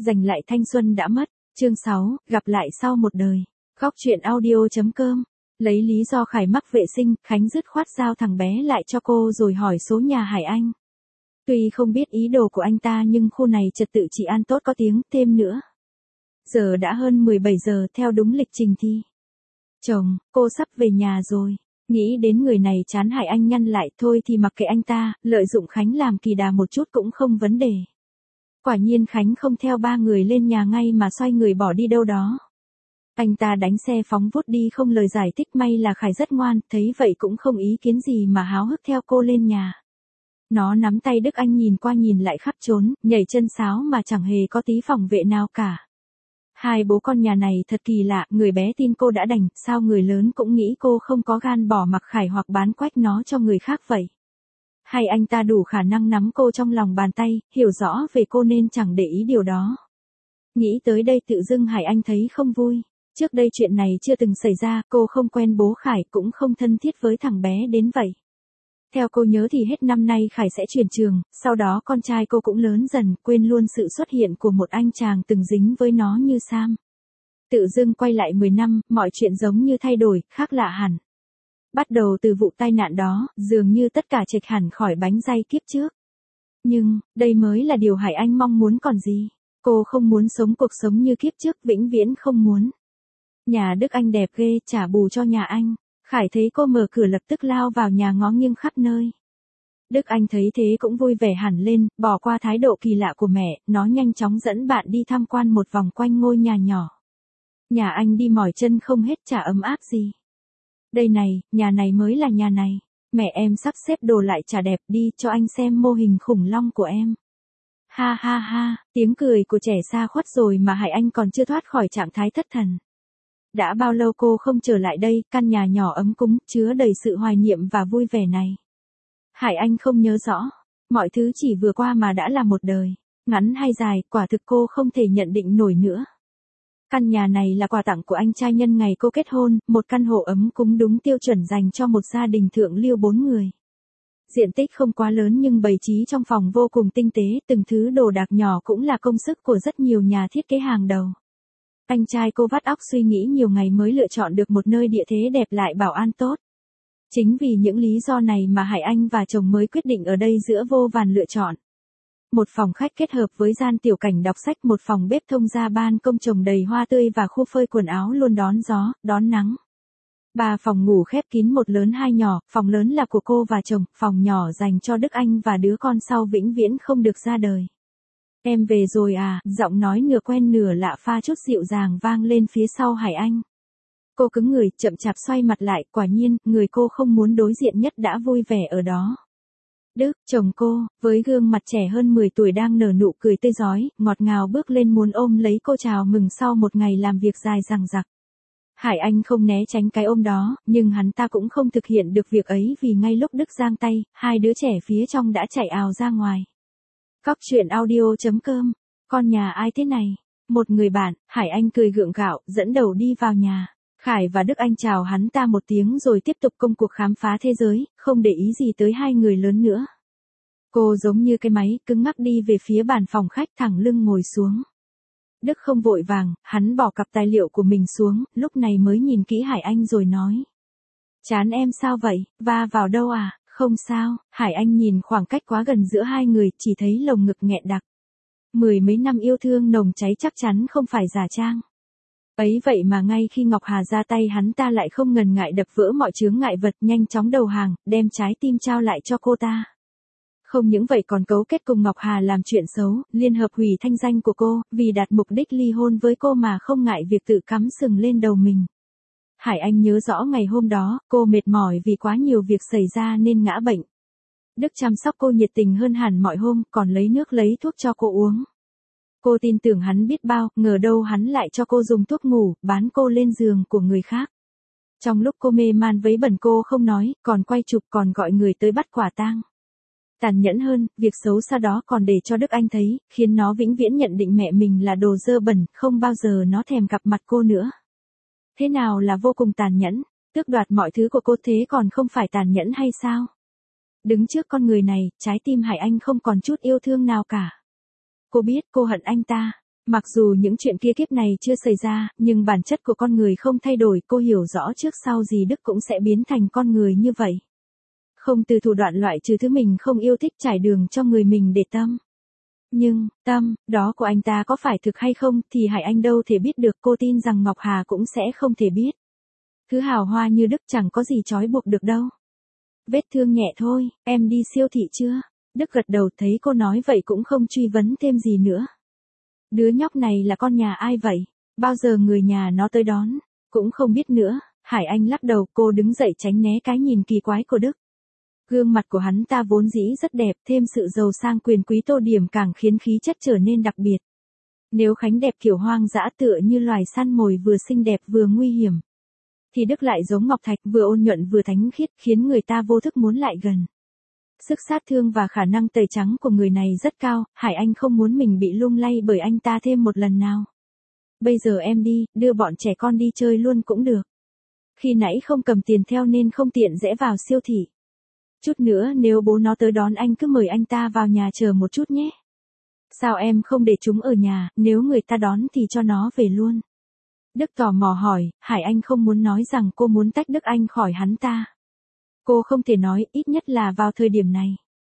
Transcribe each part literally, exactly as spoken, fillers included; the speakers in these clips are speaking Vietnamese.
Giành lại thanh xuân đã mất. Chương sáu, gặp lại sau một đời. Góc truyện audio.com. Lấy lý do Khải mắc vệ sinh, Khánh dứt khoát giao thằng bé lại cho cô rồi hỏi số nhà Hải Anh. Tuy không biết ý đồ của anh ta nhưng khu này trật tự trị an tốt có tiếng, thêm nữa. Giờ đã hơn mười bảy giờ theo đúng lịch trình thi. Chồng, cô sắp về nhà rồi. Nghĩ đến người này chán Hải Anh nhăn lại, thôi thì mặc kệ anh ta, lợi dụng Khánh làm kỳ đà một chút cũng không vấn đề. Quả nhiên Khánh không theo ba người lên nhà ngay mà xoay người bỏ đi đâu đó. Anh ta đánh xe phóng vút đi không lời giải thích, may là Khải rất ngoan, thấy vậy cũng không ý kiến gì mà háo hức theo cô lên nhà. Nó nắm tay Đức Anh nhìn qua nhìn lại khắp trốn, nhảy chân sáo mà chẳng hề có tí phòng vệ nào cả. Hai bố con nhà này thật kỳ lạ, người bé tin cô đã đành, sao người lớn cũng nghĩ cô không có gan bỏ mặc Khải hoặc bán quách nó cho người khác vậy. Hay anh ta đủ khả năng nắm cô trong lòng bàn tay, hiểu rõ về cô nên chẳng để ý điều đó. Nghĩ tới đây tự dưng Hải Anh thấy không vui. Trước đây chuyện này chưa từng xảy ra, cô không quen bố Khải cũng không thân thiết với thằng bé đến vậy. Theo cô nhớ thì hết năm nay Khải sẽ chuyển trường, sau đó con trai cô cũng lớn dần, quên luôn sự xuất hiện của một anh chàng từng dính với nó như Sam. Tự dưng quay lại mười năm, mọi chuyện giống như thay đổi, khác lạ hẳn. Bắt đầu từ vụ tai nạn đó, dường như tất cả chệch hẳn khỏi bánh day kiếp trước. Nhưng, đây mới là điều Hải Anh mong muốn còn gì. Cô không muốn sống cuộc sống như kiếp trước, vĩnh viễn không muốn. Nhà Đức Anh đẹp ghê, trả bù cho nhà anh. Khải thấy cô mở cửa lập tức lao vào nhà ngó nghiêng khắp nơi. Đức Anh thấy thế cũng vui vẻ hẳn lên, bỏ qua thái độ kỳ lạ của mẹ, nó nhanh chóng dẫn bạn đi tham quan một vòng quanh ngôi nhà nhỏ. Nhà anh đi mỏi chân không hết, chả ấm áp gì. Đây này, nhà này mới là nhà này. Mẹ em sắp xếp đồ lại chả đẹp, đi cho anh xem mô hình khủng long của em. Ha ha ha, tiếng cười của trẻ xa khuất rồi mà Hải Anh còn chưa thoát khỏi trạng thái thất thần. Đã bao lâu cô không trở lại đây, căn nhà nhỏ ấm cúng, chứa đầy sự hoài niệm và vui vẻ này. Hải Anh không nhớ rõ, mọi thứ chỉ vừa qua mà đã là một đời, ngắn hay dài, quả thực cô không thể nhận định nổi nữa. Căn nhà này là quà tặng của anh trai nhân ngày cô kết hôn, một căn hộ ấm cúng đúng tiêu chuẩn dành cho một gia đình thượng lưu bốn người. Diện tích không quá lớn nhưng bày trí trong phòng vô cùng tinh tế, từng thứ đồ đạc nhỏ cũng là công sức của rất nhiều nhà thiết kế hàng đầu. Anh trai cô vắt óc suy nghĩ nhiều ngày mới lựa chọn được một nơi địa thế đẹp lại bảo an tốt. Chính vì những lý do này mà Hải Anh và chồng mới quyết định ở đây giữa vô vàn lựa chọn. Một phòng khách kết hợp với gian tiểu cảnh đọc sách, một phòng bếp thông ra ban công trồng đầy hoa tươi và khu phơi quần áo luôn đón gió, đón nắng. Ba phòng ngủ khép kín, một lớn hai nhỏ, phòng lớn là của cô và chồng, phòng nhỏ dành cho Đức Anh và đứa con sau vĩnh viễn không được ra đời. Em về rồi à, giọng nói nửa quen nửa lạ pha chút dịu dàng vang lên phía sau Hải Anh. Cô cứng người, chậm chạp xoay mặt lại, quả nhiên, người cô không muốn đối diện nhất đã vui vẻ ở đó. Đức, chồng cô, với gương mặt trẻ hơn mười tuổi đang nở nụ cười tươi rói, ngọt ngào bước lên muốn ôm lấy cô chào mừng sau một ngày làm việc dài dằng dặc. Hải Anh không né tránh cái ôm đó, nhưng hắn ta cũng không thực hiện được việc ấy vì ngay lúc Đức giang tay, hai đứa trẻ phía trong đã chạy ào ra ngoài. Góc truyện audio.com. Con nhà ai thế này? Một người bạn, Hải Anh cười gượng gạo, dẫn đầu đi vào nhà. Khải và Đức Anh chào hắn ta một tiếng rồi tiếp tục công cuộc khám phá thế giới, không để ý gì tới hai người lớn nữa. Cô giống như cái máy, cứng ngắc đi về phía bàn phòng khách, thẳng lưng ngồi xuống. Đức không vội vàng, hắn bỏ cặp tài liệu của mình xuống, lúc này mới nhìn kỹ Hải Anh rồi nói. Chán em sao vậy, va vào đâu à? Không sao, Hải Anh nhìn khoảng cách quá gần giữa hai người, chỉ thấy lồng ngực nghẹn đặc. Mười mấy năm yêu thương nồng cháy chắc chắn không phải giả trang. Ấy vậy mà ngay khi Ngọc Hà ra tay hắn ta lại không ngần ngại đập vỡ mọi chướng ngại vật, nhanh chóng đầu hàng, đem trái tim trao lại cho cô ta. Không những vậy còn cấu kết cùng Ngọc Hà làm chuyện xấu, liên hợp hủy thanh danh của cô, vì đạt mục đích ly hôn với cô mà không ngại việc tự cắm sừng lên đầu mình. Hải Anh nhớ rõ ngày hôm đó, cô mệt mỏi vì quá nhiều việc xảy ra nên ngã bệnh. Đức chăm sóc cô nhiệt tình hơn hẳn mọi hôm, còn lấy nước lấy thuốc cho cô uống. Cô tin tưởng hắn biết bao, ngờ đâu hắn lại cho cô dùng thuốc ngủ, bán cô lên giường của người khác. Trong lúc cô mê man vấy bẩn cô không nói, còn quay chụp còn gọi người tới bắt quả tang. Tàn nhẫn hơn, việc xấu xa đó còn để cho Đức Anh thấy, khiến nó vĩnh viễn nhận định mẹ mình là đồ dơ bẩn, không bao giờ nó thèm gặp mặt cô nữa. Thế nào là vô cùng tàn nhẫn, tước đoạt mọi thứ của cô thế còn không phải tàn nhẫn hay sao? Đứng trước con người này, trái tim Hải Anh không còn chút yêu thương nào cả. Cô biết cô hận anh ta, Mặc dù những chuyện kia kiếp này chưa xảy ra, nhưng bản chất của con người không thay đổi, cô hiểu rõ trước sau gì Đức cũng sẽ biến thành con người như vậy. Không từ thủ đoạn loại trừ thứ mình không yêu thích trải đường cho người mình để tâm. Nhưng, tâm, đó của anh ta có phải thực hay không thì Hải Anh đâu thể biết được, cô tin rằng Ngọc Hà cũng sẽ không thể biết. Thứ hào hoa như Đức chẳng có gì trói buộc được đâu. Vết thương nhẹ thôi, em đi siêu thị chưa? Đức gật đầu, thấy cô nói vậy cũng không truy vấn thêm gì nữa. Đứa nhóc này là con nhà ai vậy? Bao giờ người nhà nó tới đón? Cũng không biết nữa. Hải Anh lắc đầu, cô đứng dậy tránh né cái nhìn kỳ quái của Đức. Gương mặt của hắn ta vốn dĩ rất đẹp, thêm sự giàu sang quyền quý tô điểm càng khiến khí chất trở nên đặc biệt. Nếu Khánh đẹp kiểu hoang dã tựa như loài săn mồi vừa xinh đẹp vừa nguy hiểm, thì Đức lại giống ngọc thạch vừa ôn nhuận vừa thánh khiết, khiến người ta vô thức muốn lại gần. Sức sát thương và khả năng tẩy trắng của người này rất cao, Hải Anh không muốn mình bị lung lay bởi anh ta thêm một lần nào. Bây giờ em đi, đưa bọn trẻ con đi chơi luôn cũng được. Khi nãy không cầm tiền theo nên không tiện rẽ vào siêu thị. Chút nữa nếu bố nó tới đón anh cứ mời anh ta vào nhà chờ một chút nhé. Sao em không để chúng ở nhà, nếu người ta đón thì cho nó về luôn. Đức tò mò hỏi, Hải Anh không muốn nói rằng cô muốn tách Đức Anh khỏi hắn ta. Cô không thể nói, ít nhất là vào thời điểm này.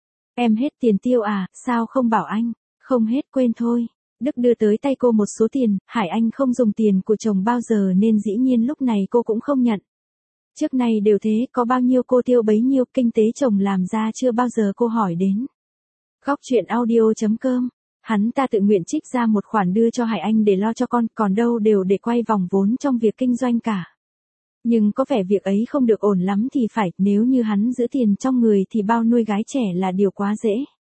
Em hết tiền tiêu à, sao không bảo anh? Không hết, quên thôi. Đức đưa tới tay cô một số tiền, Hải Anh không dùng tiền của chồng bao giờ nên dĩ nhiên lúc này cô cũng không nhận. Trước này đều thế, có bao nhiêu cô tiêu bấy nhiêu, kinh tế chồng làm ra chưa bao giờ cô hỏi đến. Góc truyện audio chấm com. Hắn ta tự nguyện trích ra một khoản đưa cho Hải Anh để lo cho con, còn đâu đều để quay vòng vốn trong việc kinh doanh cả. Nhưng có vẻ việc ấy không được ổn lắm thì phải, nếu như hắn giữ tiền trong người thì bao nuôi gái trẻ là điều quá dễ.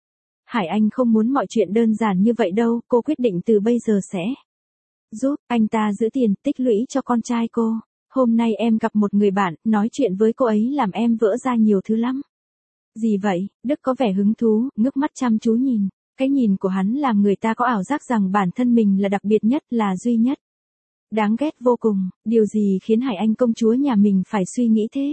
Hải Anh không muốn mọi chuyện đơn giản như vậy đâu, cô quyết định từ bây giờ sẽ giúp anh ta giữ tiền tích lũy cho con trai cô. Hôm nay em gặp một người bạn, nói chuyện với cô ấy làm em vỡ ra nhiều thứ lắm. Gì vậy? Đức có vẻ hứng thú, ngước mắt chăm chú nhìn. Cái nhìn của hắn làm người ta có ảo giác rằng bản thân mình là đặc biệt nhất, là duy nhất. Đáng ghét vô cùng, điều gì khiến Hải Anh công chúa nhà mình phải suy nghĩ thế?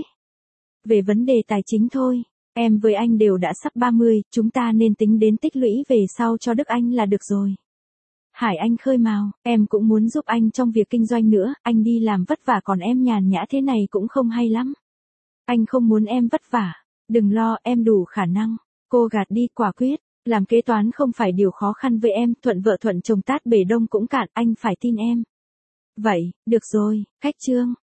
Về vấn đề tài chính thôi, em với anh đều đã sắp ba mươi, chúng ta nên tính đến tích lũy về sau cho Đức Anh là được rồi. Hải Anh khơi mào, em cũng muốn giúp anh trong việc kinh doanh nữa, anh đi làm vất vả còn em nhàn nhã thế này cũng không hay lắm. Anh không muốn em vất vả, đừng lo, em đủ khả năng. Cô gạt đi, quả quyết, làm kế toán không phải điều khó khăn với em, thuận vợ thuận chồng tát bể đông cũng cạn, anh phải tin em. Vậy, được rồi, khách trương.